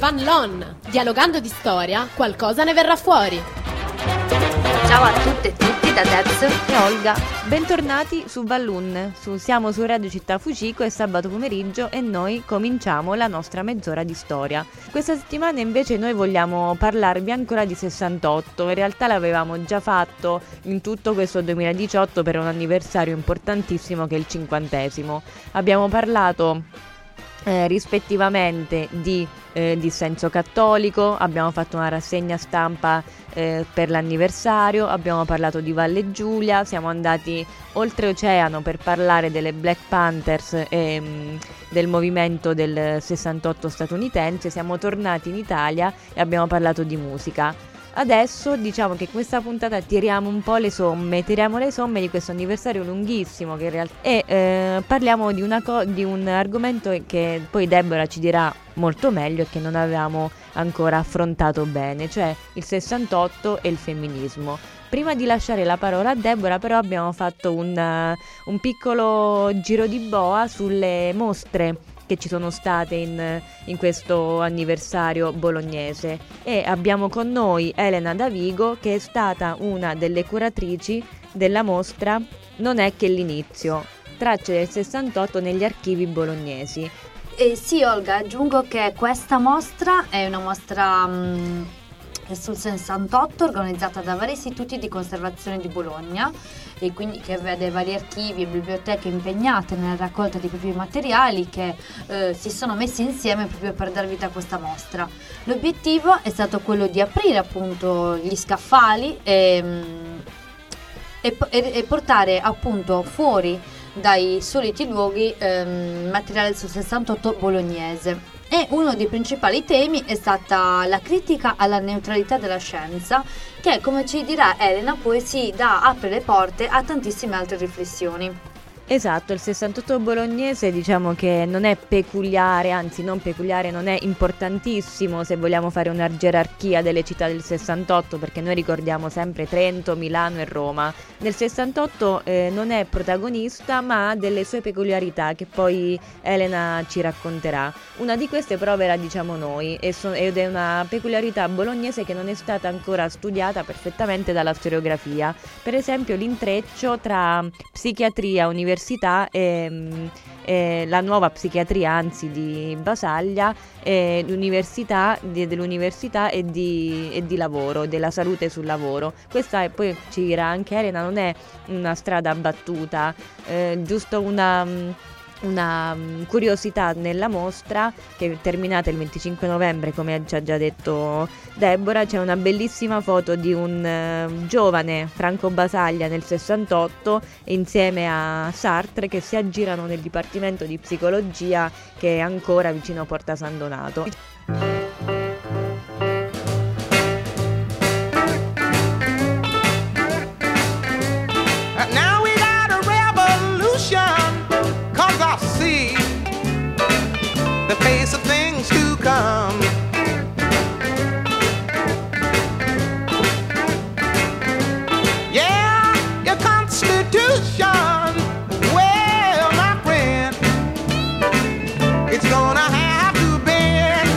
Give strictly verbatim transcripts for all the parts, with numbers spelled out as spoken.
Van Loan. Dialogando di storia, qualcosa ne verrà fuori. Ciao a tutte e tutti da Debs e Olga. Bentornati su Balloon. Su, siamo su Radio Città Fucico, è sabato pomeriggio e noi cominciamo la nostra mezz'ora di storia. Questa settimana invece noi vogliamo parlarvi ancora di sessantotto. In realtà l'avevamo già fatto in tutto questo duemiladiciotto per un anniversario importantissimo che è il cinquantesimo. Abbiamo parlato Eh, rispettivamente di eh, dissenso cattolico, abbiamo fatto una rassegna stampa eh, per l'anniversario, abbiamo parlato di Valle Giulia, siamo andati oltreoceano per parlare delle Black Panthers e mh, del movimento del sessantotto statunitense, siamo tornati in Italia e abbiamo parlato di musica. Adesso diciamo che questa puntata tiriamo un po' le somme, tiriamo le somme di questo anniversario lunghissimo che in realtà e eh, parliamo di, una co- di un argomento che poi Deborah ci dirà molto meglio e che non avevamo ancora affrontato bene, cioè il sessantotto e il femminismo. Prima di lasciare la parola a Deborah però abbiamo fatto un, uh, un piccolo giro di boa sulle mostre che ci sono state in, in questo anniversario bolognese e abbiamo con noi Elena Davigo che è stata una delle curatrici della mostra Non è che l'inizio, tracce del sessantotto negli archivi bolognesi. Eh, sì Olga, aggiungo che questa mostra è una mostra mh, sul sessantotto organizzata da vari istituti di conservazione di Bologna e quindi che vede vari archivi e biblioteche impegnate nella raccolta di propri materiali che eh, si sono messi insieme proprio per dar vita a questa mostra. L'obiettivo è stato quello di aprire appunto gli scaffali e, e, e portare appunto fuori dai soliti luoghi ehm, materiale sul sessantotto bolognese. E uno dei principali temi è stata la critica alla neutralità della scienza che, come ci dirà Elena, poi si dà, apre le porte a tantissime altre riflessioni. Esatto, il sessantotto bolognese diciamo che non è peculiare, anzi non peculiare, non è importantissimo se vogliamo fare una gerarchia delle città del sessantotto, perché noi ricordiamo sempre Trento, Milano e Roma. Nel sessantotto eh, non è protagonista ma ha delle sue peculiarità che poi Elena ci racconterà. Una di queste però ve la diciamo noi e so- ed è una peculiarità bolognese che non è stata ancora studiata perfettamente dalla storiografia. Per esempio l'intreccio tra psichiatria, università E, e la nuova psichiatria anzi di Basaglia e l'università di, dell'università e di, e di lavoro, della salute sul lavoro. Questa è, poi ci dirà anche Elena, non è una strada battuta, eh, giusto una una curiosità nella mostra che è terminata il venticinque novembre, come ci ha già detto Deborah. C'è una bellissima foto di un uh, giovane Franco Basaglia nel sessantotto insieme a Sartre che si aggirano nel dipartimento di psicologia che è ancora vicino a Porta San Donato. The face of things to come. Yeah, your Constitution, well, my friend, it's gonna have to bend.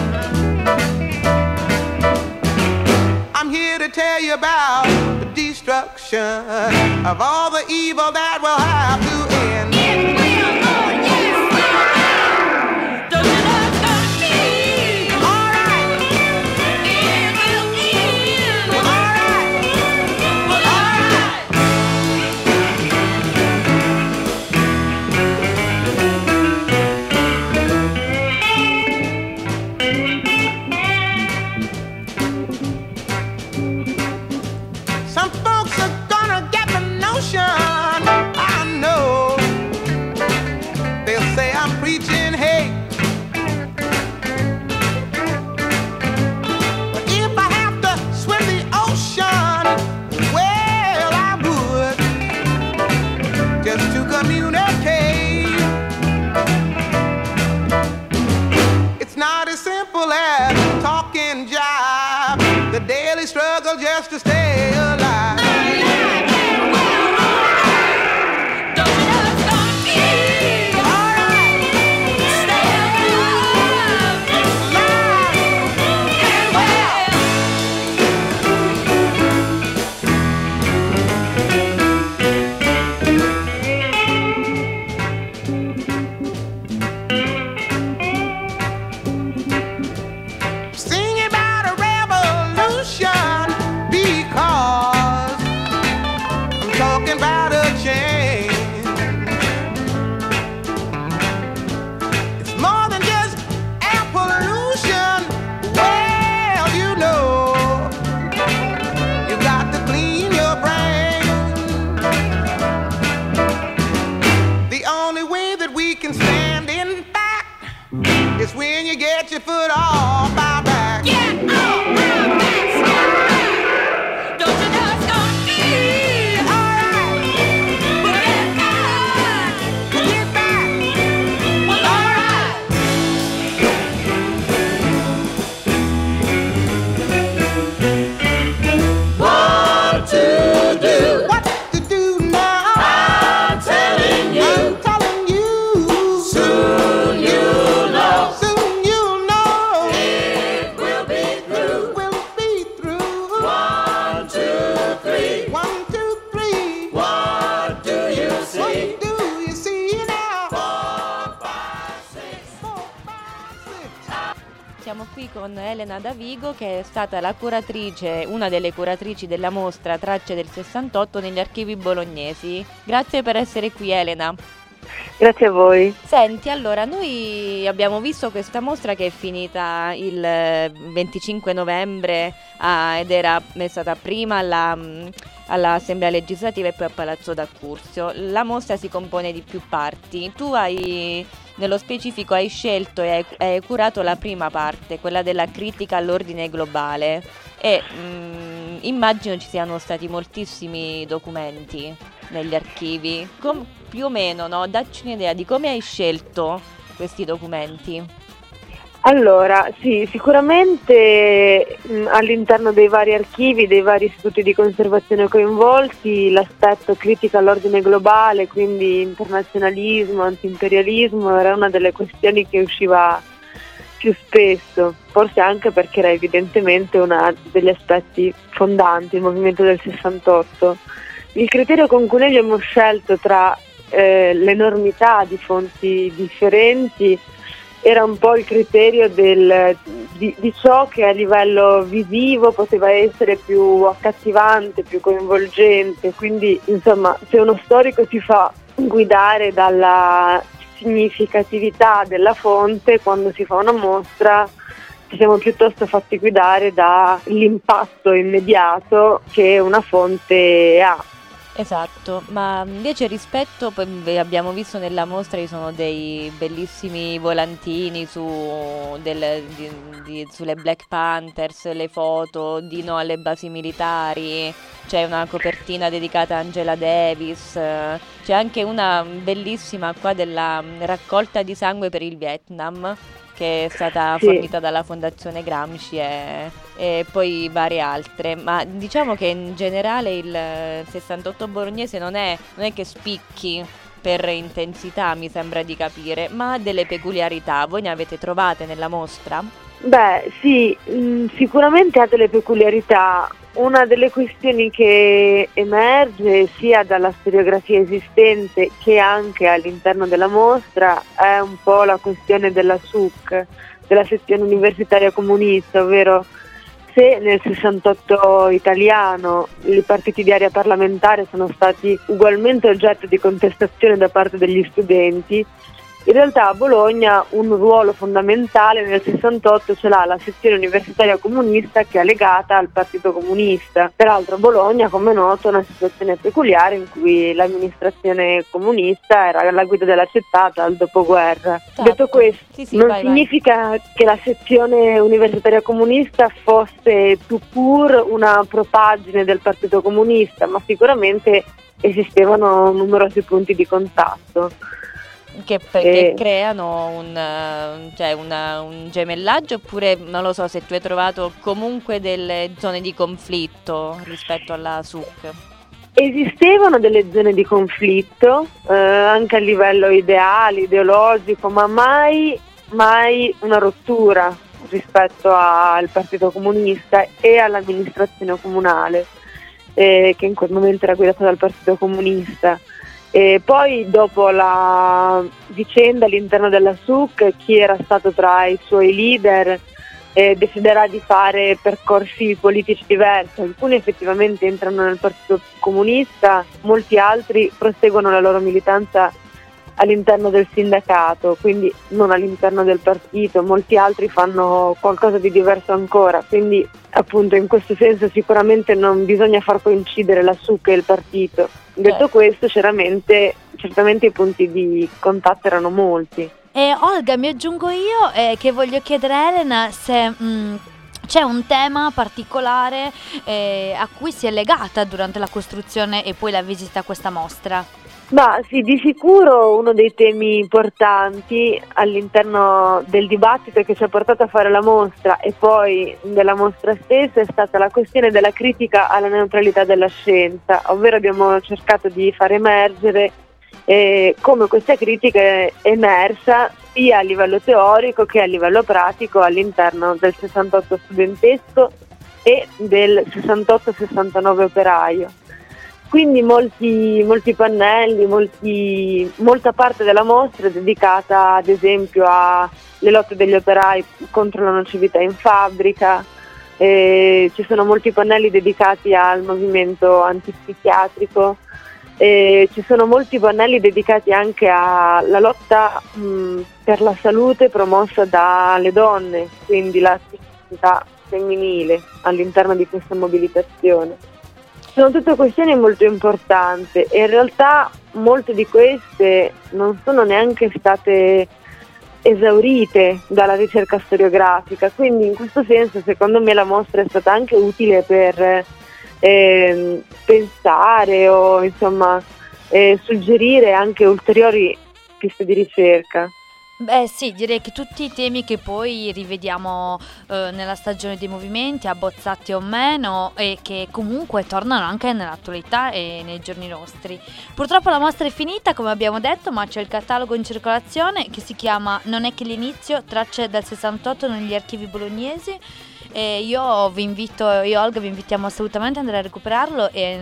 I'm here to tell you about the destruction of all the evil that will have to end. It will go. I know It's when you get your foot off my back. Get off my back, Sly. Don't you know it's gonna be alright? But it's not. Get back. Well, alright. What to do? What to do now? I'm telling you. I'm telling you. Soon you'll know. Soon you'll know. It will be through. We'll be through. One, two, three. One, two, three. What do you see? What do you see now? Four, five, six. Four, five, six. Siamo qui con Elena Davigo, che è stata la curatrice, una delle curatrici della mostra Tracce del sessantotto negli archivi bolognesi. Grazie per essere qui, Elena. Grazie a voi. Senti, allora, noi abbiamo visto questa mostra che è finita il venticinque novembre ah, ed era è stata prima alla, mm, all'Assemblea legislativa e poi a Palazzo d'Accursio. La mostra si compone di più parti. Tu hai, nello specifico, hai scelto e hai, hai curato la prima parte, quella della critica all'ordine globale, e mm, immagino ci siano stati moltissimi documenti negli archivi. Com- più o meno, no? Dacci un'idea di come hai scelto questi documenti. Allora, sì, sicuramente mh, all'interno dei vari archivi, dei vari istituti di conservazione coinvolti, l'aspetto critica all'ordine globale, quindi internazionalismo, antiimperialismo, era una delle questioni che usciva più spesso, forse anche perché era evidentemente uno degli aspetti fondanti del movimento del sessantotto. Il criterio con cui noi abbiamo scelto tra eh, l'enormità di fonti differenti era un po' il criterio del, di, di ciò che a livello visivo poteva essere più accattivante, più coinvolgente, quindi insomma se uno storico si fa guidare dalla significatività della fonte, quando si fa una mostra ci siamo piuttosto fatti guidare dall'impatto immediato che una fonte ha. Esatto, ma invece rispetto, poi abbiamo visto nella mostra ci sono dei bellissimi volantini su del, di, di, sulle Black Panthers, le foto di no alle basi militari, c'è una copertina dedicata a Angela Davis, c'è anche una bellissima qua della raccolta di sangue per il Vietnam, che è stata Sì. fornita dalla Fondazione Gramsci e, e poi varie altre, ma diciamo che in generale il sessantotto bolognese non è, non è che spicchi per intensità, mi sembra di capire, ma ha delle peculiarità. Voi ne avete trovate nella mostra? Beh sì, mh, sicuramente ha delle peculiarità. Una delle questioni che emerge sia dalla storiografia esistente che anche all'interno della mostra è un po' la questione della S U C, della sezione universitaria comunista, ovvero se nel sessantotto italiano i partiti di area parlamentare sono stati ugualmente oggetto di contestazione da parte degli studenti, in realtà a Bologna un ruolo fondamentale nel sessantotto ce l'ha la sezione universitaria comunista, che è legata al Partito Comunista. Peraltro a Bologna, come è noto, è una situazione peculiare in cui l'amministrazione comunista era alla guida della città dal dopoguerra. Esatto. Detto questo, Sì, sì, non vai, significa vai. che la sezione universitaria comunista fosse tout pur una propaggine del Partito Comunista, ma sicuramente esistevano numerosi punti di contatto. Che, perché Eh. creano un, eh, cioè una- un gemellaggio, oppure non lo so se tu hai trovato comunque delle zone di conflitto rispetto alla S U C. Esistevano delle zone di conflitto eh, anche a livello ideale, ideologico, ma mai, mai una rottura rispetto al Partito Comunista e all'amministrazione comunale, eh, che in quel momento era guidata dal Partito Comunista. E poi dopo la vicenda all'interno della S U C, chi era stato tra i suoi leader eh, deciderà di fare percorsi politici diversi. Alcuni effettivamente entrano nel Partito Comunista, molti altri proseguono la loro militanza all'interno del sindacato, quindi non all'interno del partito, molti altri fanno qualcosa di diverso ancora, quindi appunto in questo senso sicuramente non bisogna far coincidere la S U C e il partito. Detto Certo. questo, certamente, certamente i punti di contatto erano molti. E Olga, mi aggiungo io eh, che voglio chiedere a Elena se mh, c'è un tema particolare eh, a cui si è legata durante la costruzione e poi la visita a questa mostra. Ma sì, di sicuro uno dei temi importanti all'interno del dibattito che ci ha portato a fare la mostra e poi della mostra stessa è stata la questione della critica alla neutralità della scienza, ovvero abbiamo cercato di far emergere eh, come questa critica è emersa sia a livello teorico che a livello pratico all'interno del sessantotto studentesco e del sessantotto sessantanove operaio. Quindi molti, molti pannelli, molti, molta parte della mostra è dedicata ad esempio alle lotte degli operai contro la nocività in fabbrica, eh, ci sono molti pannelli dedicati al movimento antipsichiatrico, eh, ci sono molti pannelli dedicati anche alla lotta mh, per la salute promossa dalle donne, quindi l'attività femminile all'interno di questa mobilitazione. Sono tutte questioni molto importanti e in realtà molte di queste non sono neanche state esaurite dalla ricerca storiografica, quindi in questo senso secondo me la mostra è stata anche utile per eh, pensare o insomma eh, suggerire anche ulteriori piste di ricerca. Beh sì, direi che tutti i temi che poi rivediamo eh, nella stagione dei movimenti, abbozzati o meno, e che comunque tornano anche nell'attualità e nei giorni nostri. Purtroppo la mostra è finita, come abbiamo detto, ma c'è il catalogo in circolazione che si chiama Non è che l'inizio, tracce dal sessantotto negli archivi bolognesi. E io vi invito, io e Olga vi invitiamo assolutamente ad andare a recuperarlo e,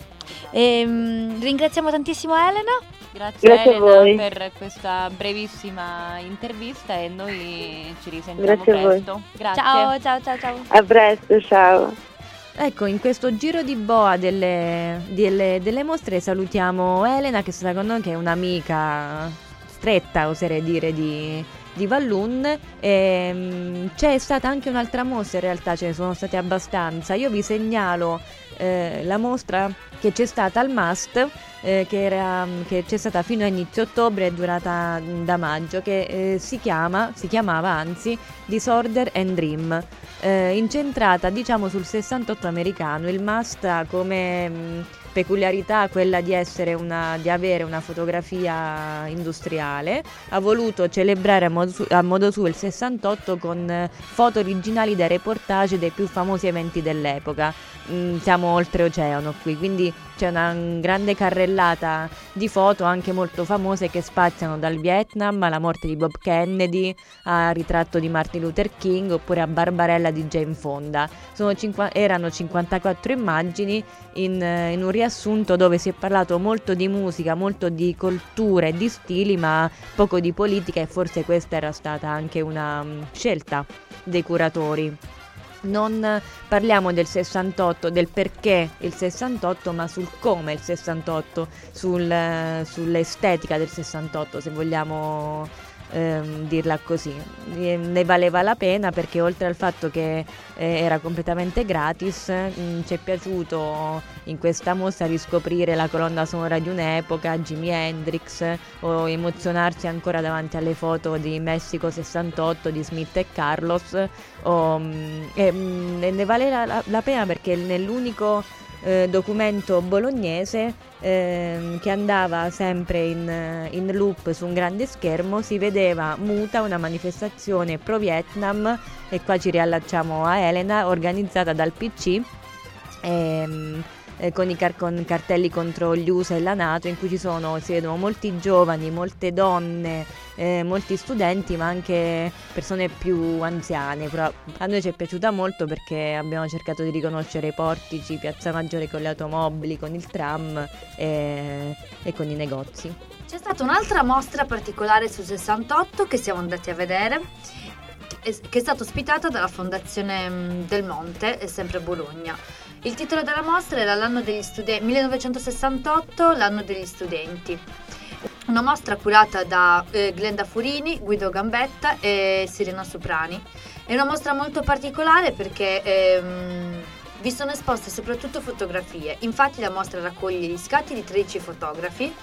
e mh, ringraziamo tantissimo Elena. Grazie, Grazie a Elena voi. per questa brevissima intervista e noi ci risentiamo Grazie a voi. presto. Grazie. Ciao, ciao, ciao, ciao. A presto, ciao. Ecco, in questo giro di boa delle, delle, delle mostre salutiamo Elena, che è stata con noi, che è un'amica stretta, oserei dire, di, di Vallun. E, mh, c'è stata anche un'altra mostra, in realtà ce ne sono state abbastanza. Io vi segnalo eh, la mostra che c'è stata al MAST, eh, che, era, che c'è stata fino a inizio ottobre e è durata da maggio, che eh, si chiama, si chiamava anzi Disorder and Dream, eh, incentrata diciamo sul sessantotto americano. Il MAST ha come mh, peculiarità quella di essere una, di avere una fotografia industriale, ha voluto celebrare a modo, su, a modo suo il sessantotto con eh, foto originali dai reportage dei più famosi eventi dell'epoca. Mm, siamo oltreoceano qui, quindi c'è una grande carrellata di foto anche molto famose che spaziano dal Vietnam alla morte di Bob Kennedy, al ritratto di Martin Luther King oppure a Barbarella di Jane Fonda. Sono cinqu- erano cinquantaquattro immagini in, in un riassunto dove si è parlato molto di musica, molto di cultura e di stili, ma poco di politica, e forse questa era stata anche una um, scelta dei curatori. Non parliamo del sessantotto, del perché il sessantotto, ma sul come il sessantotto, sul, sull'estetica del sessantotto, se vogliamo ehm, dirla così. E ne valeva la pena perché oltre al fatto che eh, era completamente gratis, mh, ci è piaciuto in questa mostra riscoprire la colonna sonora di un'epoca, Jimi Hendrix, o emozionarsi ancora davanti alle foto di Messico sessantotto di Smith e Carlos. O, mh, e, mh, ne vale la, la, la pena perché nell'unico eh, documento bolognese eh, che andava sempre in, in loop su un grande schermo si vedeva muta una manifestazione pro Vietnam, e qua ci riallacciamo a Elena, organizzata dal P C ehm, eh, con i car- con cartelli contro gli U S A e la NATO, in cui ci sono, si vedono molti giovani, molte donne, eh, molti studenti, ma anche persone più anziane. Però a noi ci è piaciuta molto perché abbiamo cercato di riconoscere i portici, Piazza Maggiore con le automobili, con il tram e, e con i negozi. C'è stata un'altra mostra particolare sul sessantotto che siamo andati a vedere, che è stata ospitata dalla Fondazione Del Monte, e sempre a Bologna. Il titolo della mostra era l'anno degli studenti, millenovecentosessantotto, l'anno degli studenti. Una mostra curata da eh, Glenda Furini, Guido Gambetta e Sirena Soprani. È una mostra molto particolare perché ehm, vi sono esposte soprattutto fotografie. Infatti la mostra raccoglie gli scatti di tredici fotografi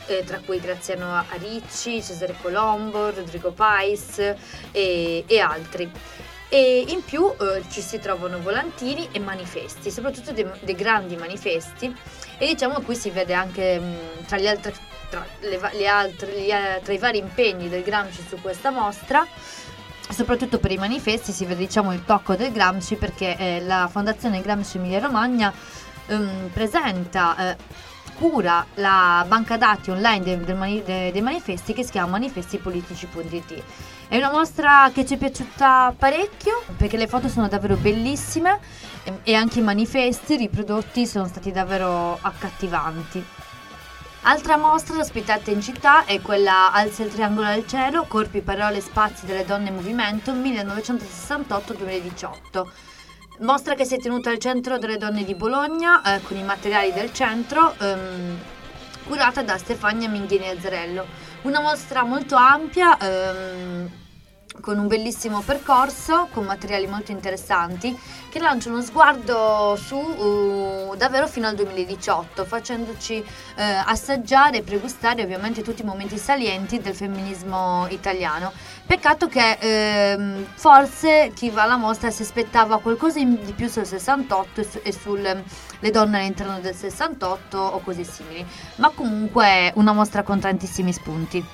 eh, tra cui Graziano Ricci, Cesare Colombo, Rodrigo Pais e, e altri. E in più eh, ci si trovano volantini e manifesti, soprattutto dei, dei grandi manifesti, e diciamo qui si vede anche mh, tra gli altri tra, le, le altre, gli, tra i vari impegni del Gramsci su questa mostra. Soprattutto per i manifesti si vede, diciamo, il tocco del Gramsci, perché eh, la Fondazione Gramsci Emilia Romagna ehm, presenta, eh, cura la banca dati online dei, del mani, dei, dei manifesti, che si chiama manifestipolitici punto it. È una mostra che ci è piaciuta parecchio, perché le foto sono davvero bellissime e, e anche i manifesti riprodotti sono stati davvero accattivanti. Altra mostra ospitata in città è quella Alza il triangolo al cielo, corpi, parole, spazi delle donne in movimento millenovecentosessantotto duemiladiciotto. Mostra che si è tenuta al Centro delle Donne di Bologna, eh, con i materiali del centro, ehm, curata da Stefania Minghini Azzarello. Una mostra molto ampia, ehm, con un bellissimo percorso, con materiali molto interessanti, che lancia uno sguardo su uh, davvero fino al duemiladiciotto, facendoci eh, assaggiare e pregustare ovviamente tutti i momenti salienti del femminismo italiano. Peccato che ehm, forse chi va alla mostra si aspettava qualcosa in, di più sul sessantotto e, su, e sulle le donne all'interno del sessantotto o cose simili, ma comunque una mostra con tantissimi spunti.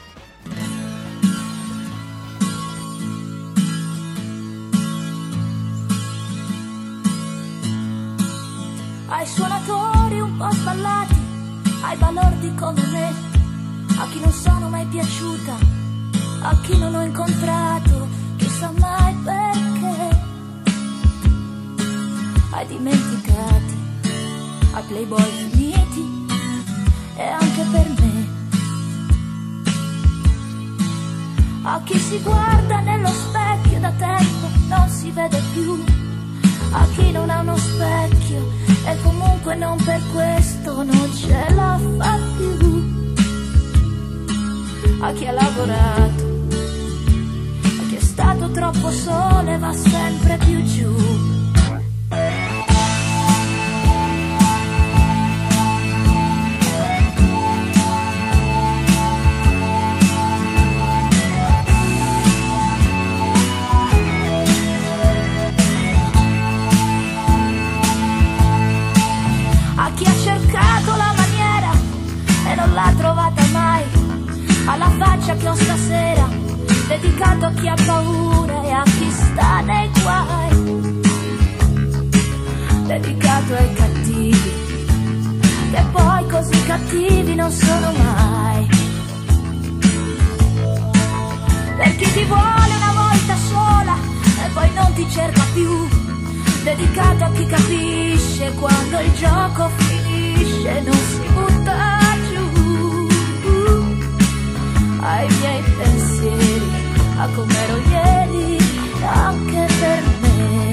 Ai suonatori un po' sballati, ai balordi come me, a chi non sono mai piaciuta, a chi non ho incontrato, chissà mai perché, ai dimenticati, ai playboy finiti e anche per me, a chi si guarda nello specchio da tempo non si vede più, a chi non ha uno specchio e comunque non per questo non ce la fa più, a chi ha lavorato, a chi è stato troppo sole va sempre più giù. L'ha trovata mai, alla faccia che ho stasera, dedicato a chi ha paura e a chi sta nei guai, dedicato ai cattivi, che poi così cattivi non sono mai, per chi ti vuole una volta sola e poi non ti cerca più, dedicato a chi capisce quando il gioco finisce, non si butta ai miei pensieri, a com'ero ieri, anche per me.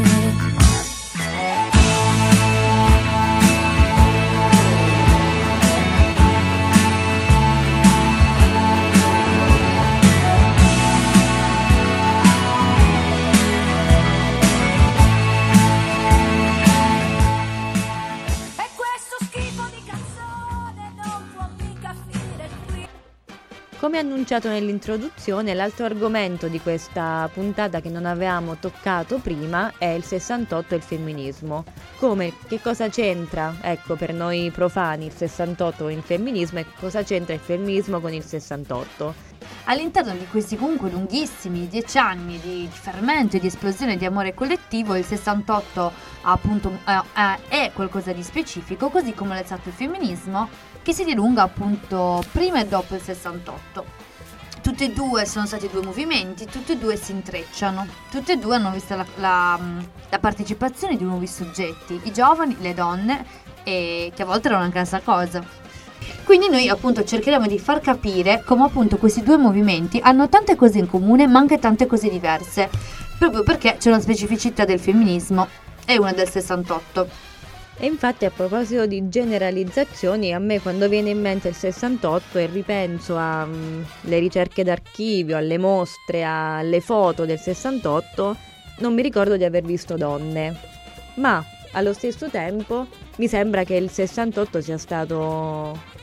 E questo schifo di canzone non può mica finire qui. Come annunciato nell'introduzione, l'altro argomento di questa puntata che non avevamo toccato prima è il sessantotto e il femminismo. Come, che cosa c'entra, ecco, per noi profani il sessantotto con il femminismo e cosa c'entra il femminismo con il sessantotto? All'interno di questi comunque lunghissimi dieci anni di fermento e di esplosione di amore collettivo, il sessantotto appunto eh, eh, è qualcosa di specifico, così come l'è stato il femminismo, che si dilunga appunto prima e dopo il sessantotto. Tutti e due sono stati due movimenti, tutti e due si intrecciano, tutti e due hanno visto la, la, la partecipazione di nuovi soggetti, i giovani, le donne, e che a volte erano anche la stessa cosa. Quindi noi appunto cercheremo di far capire come appunto questi due movimenti hanno tante cose in comune ma anche tante cose diverse, proprio perché c'è una specificità del femminismo e una del sessantotto. E infatti, a proposito di generalizzazioni, a me quando viene in mente il sessantotto e ripenso alle ricerche d'archivio, alle mostre, alle foto del sessantotto, non mi ricordo di aver visto donne, ma allo stesso tempo mi sembra che il sessantotto sia stato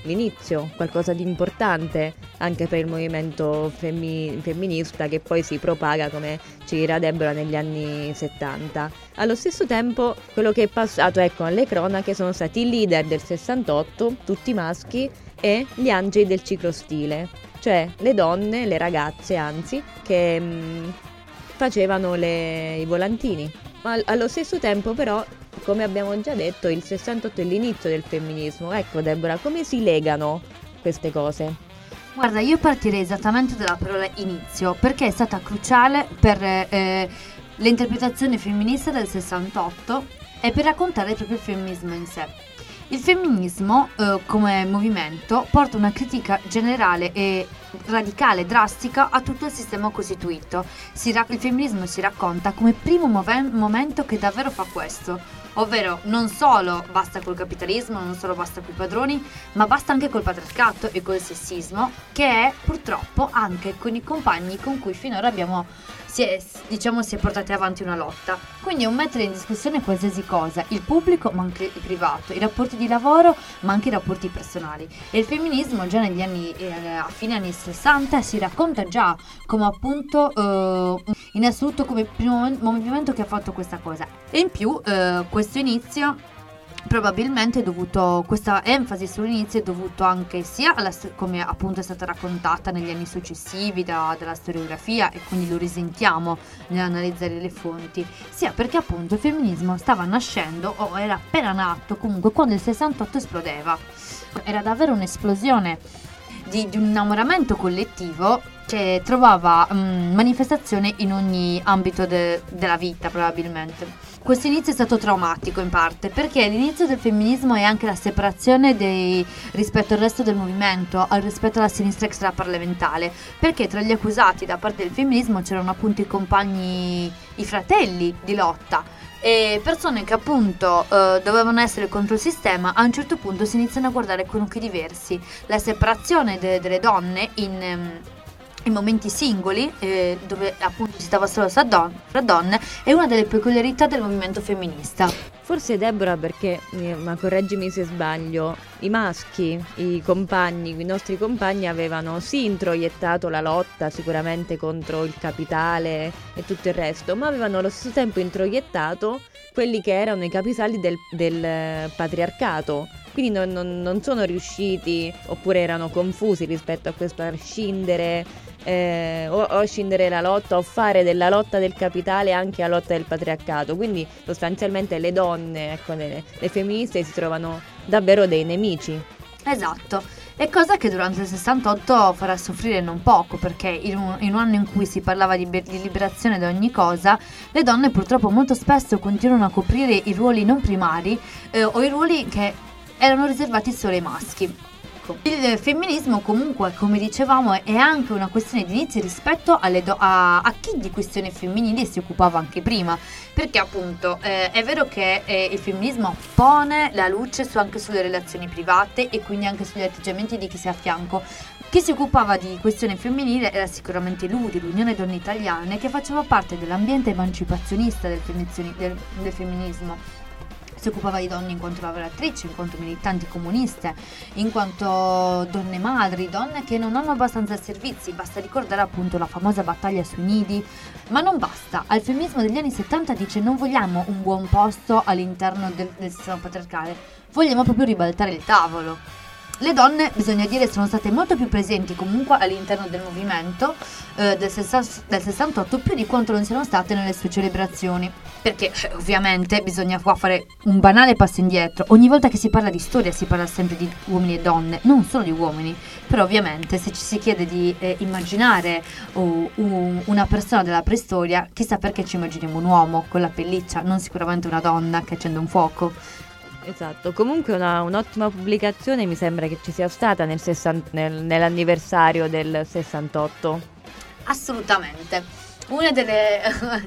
l'inizio, qualcosa di importante anche per il movimento femmi- femminista che poi si propaga, come ci dirà Deborah, negli anni settanta. Allo stesso tempo quello che è passato, ecco, alle cronache sono stati i leader del sessantotto, tutti maschi, e gli angeli del ciclostile, cioè le donne, le ragazze anzi, che mh, facevano le, i volantini. Ma allo stesso tempo però, come abbiamo già detto, il sessantotto è l'inizio del femminismo. Ecco Deborah, come si legano queste cose? Guarda, io partirei esattamente dalla parola inizio, perché è stata cruciale per eh, l'interpretazione femminista del sessantotto e per raccontare proprio il femminismo in sé. Il femminismo, eh, come movimento, porta una critica generale e radicale, drastica a tutto il sistema costituito. Si ra- il femminismo si racconta come primo moven- momento che davvero fa questo, ovvero non solo basta col capitalismo, non solo basta coi padroni, ma basta anche col patriarcato e col sessismo, che è purtroppo anche con i compagni con cui finora abbiamo si è, diciamo, si è portata avanti una lotta. Quindi è un mettere in discussione qualsiasi cosa, il pubblico ma anche il privato, i rapporti di lavoro ma anche i rapporti personali. E il femminismo già negli anni, eh, a fine anni sessanta, si racconta già come appunto eh, in assoluto come primo movimento che ha fatto questa cosa. E in più eh, questo inizio probabilmente è dovuto, questa enfasi sull'inizio è dovuto anche sia alla, come appunto è stata raccontata negli anni successivi da, dalla storiografia, e quindi lo risentiamo nell'analizzare le fonti, sia perché appunto il femminismo stava nascendo o era appena nato comunque quando il sessantotto esplodeva. Era davvero un'esplosione di, di un innamoramento collettivo che trovava mh, manifestazione in ogni ambito de- della vita probabilmente. Questo inizio è stato traumatico in parte perché l'inizio del femminismo è anche la separazione dei, rispetto al resto del movimento, al rispetto alla sinistra extraparlamentare, perché tra gli accusati da parte del femminismo c'erano appunto i compagni, i fratelli di lotta, e persone che appunto eh, dovevano essere contro il sistema. A un certo punto si iniziano a guardare con occhi diversi. La separazione de- delle donne in... Um, in momenti singoli, eh, dove appunto si stava solo fra, don- fra donne, è una delle peculiarità del movimento femminista. Forse Deborah, perché, eh, ma correggimi se sbaglio, i maschi, i compagni, i nostri compagni avevano sì introiettato la lotta sicuramente contro il capitale e tutto il resto, ma avevano allo stesso tempo introiettato quelli che erano i capisaldi del, del patriarcato. Quindi non, non, non sono riusciti, oppure erano confusi rispetto a questo, a scindere eh, o, o scindere la lotta o fare della lotta del capitale anche la lotta del patriarcato. Quindi sostanzialmente le donne, ecco, le, le femministe si trovano davvero dei nemici. Esatto, e cosa che durante il sessantotto farà soffrire non poco, perché in un, in un anno in cui si parlava di, di liberazione da ogni cosa, le donne purtroppo molto spesso continuano a coprire i ruoli non primari eh, o i ruoli che erano riservati solo ai maschi. Il femminismo comunque, come dicevamo, è anche una questione di inizi rispetto alle do- a-, a chi di questioni femminili si occupava anche prima, perché appunto eh, è vero che eh, il femminismo pone la luce su, anche sulle relazioni private e quindi anche sugli atteggiamenti di chi si è a fianco. Chi si occupava di questione femminile era sicuramente l'U D I, l'Unione Donne Italiane, che faceva parte dell'ambiente emancipazionista del, femmizi- del, del femminismo. Si occupava di donne in quanto lavoratrici, in quanto militanti comuniste, in quanto donne madri, donne che non hanno abbastanza servizi. Basta ricordare appunto la famosa battaglia sui nidi. Ma non basta, al femminismo degli anni settanta dice: non vogliamo un buon posto all'interno del, del sistema patriarcale, vogliamo proprio ribaltare il tavolo. Le donne, bisogna dire, sono state molto più presenti comunque all'interno del movimento eh, del, sessa- del sessantotto, più di quanto non siano state nelle sue celebrazioni, perché eh, ovviamente bisogna qua fare un banale passo indietro. Ogni volta che si parla di storia si parla sempre di uomini e donne, non solo di uomini, però ovviamente se ci si chiede di eh, immaginare uh, uh, una persona della preistoria, chissà perché ci immaginiamo un uomo con la pelliccia, non sicuramente una donna che accende un fuoco. Esatto, comunque una, un'ottima pubblicazione mi sembra che ci sia stata nel sessanta, nel, nell'anniversario del sessantotto. Assolutamente. Una delle,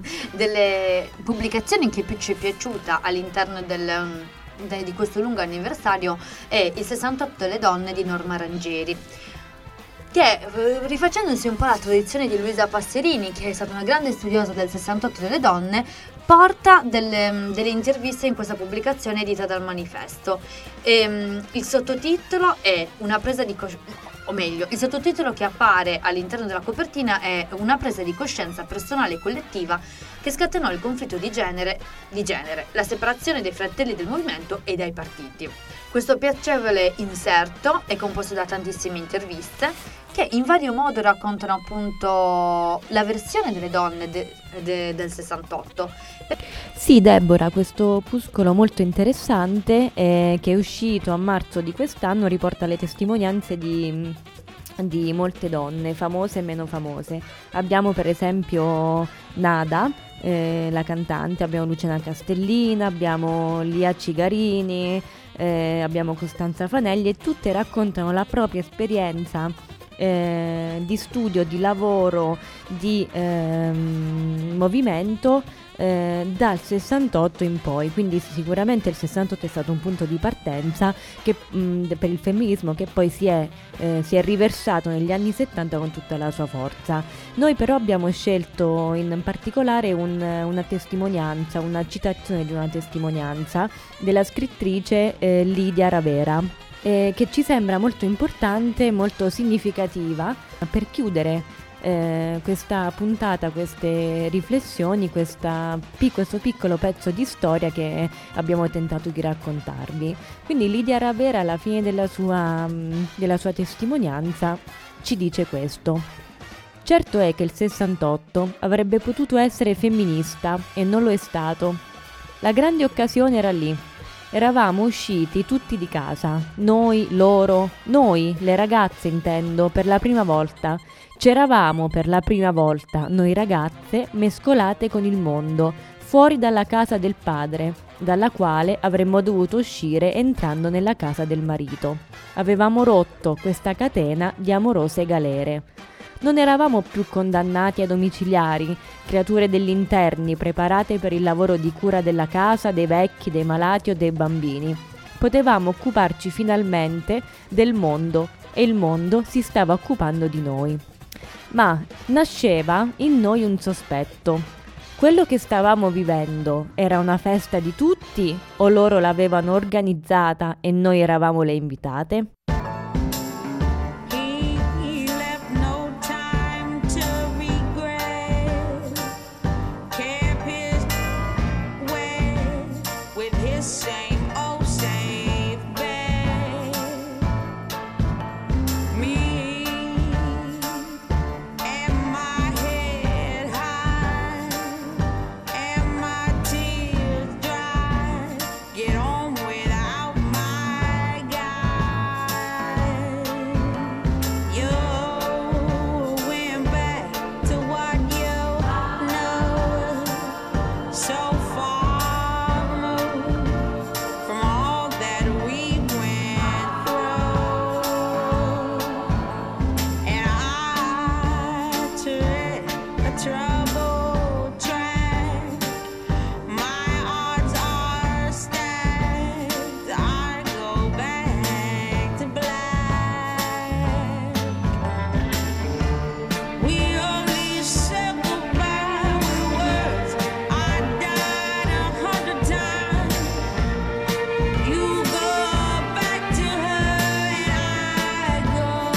delle pubblicazioni che più ci è piaciuta all'interno del, de, di questo lungo anniversario è il sessantotto delle donne di Norma Rangieri. che eh, rifacendosi un po' alla tradizione di Luisa Passerini, che è stata una grande studiosa del sessantotto delle donne, porta delle, delle interviste in questa pubblicazione edita dal Manifesto. E, il sottotitolo è una presa di coscienza, o meglio, il sottotitolo che appare all'interno della copertina è una presa di coscienza personale e collettiva che scatenò il conflitto di genere, di genere, la separazione dei fratelli del movimento e dai partiti. Questo piacevole inserto è composto da tantissime interviste che in vario modo raccontano appunto la versione delle donne de, de, del sessantotto. Sì, Deborah, questo opuscolo molto interessante eh, che è uscito a marzo di quest'anno riporta le testimonianze di, di molte donne, famose e meno famose. Abbiamo per esempio Nada, eh, la cantante, abbiamo Luciana Castellina, abbiamo Lia Cigarini, eh, abbiamo Costanza Fanelli, e tutte raccontano la propria esperienza eh, di studio, di lavoro, di ehm, movimento eh, dal sessantotto in poi. Quindi sicuramente il sessantotto è stato un punto di partenza che, mh, per il femminismo, che poi si è, eh, si è riversato negli anni settanta con tutta la sua forza. Noi però abbiamo scelto in particolare un, una testimonianza, una citazione di una testimonianza della scrittrice eh, Lidia Ravera, eh, che ci sembra molto importante, molto significativa per chiudere Eh, questa puntata, queste riflessioni, questa, questo piccolo pezzo di storia che abbiamo tentato di raccontarvi. Quindi Lidia Ravera alla fine della sua, della sua testimonianza ci dice questo: certo è che il sessantotto avrebbe potuto essere femminista e non lo è stato. La grande occasione era lì. Eravamo usciti tutti di casa, noi, loro, noi, le ragazze intendo, per la prima volta. C'eravamo per la prima volta, noi ragazze, mescolate con il mondo, fuori dalla casa del padre, dalla quale avremmo dovuto uscire entrando nella casa del marito. Avevamo rotto questa catena di amorose galere. Non eravamo più condannati ai domiciliari, creature degli interni preparate per il lavoro di cura della casa, dei vecchi, dei malati o dei bambini. Potevamo occuparci finalmente del mondo e il mondo si stava occupando di noi. Ma nasceva in noi un sospetto. Quello che stavamo vivendo era una festa di tutti o loro l'avevano organizzata e noi eravamo le invitate?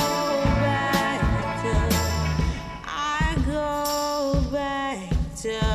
to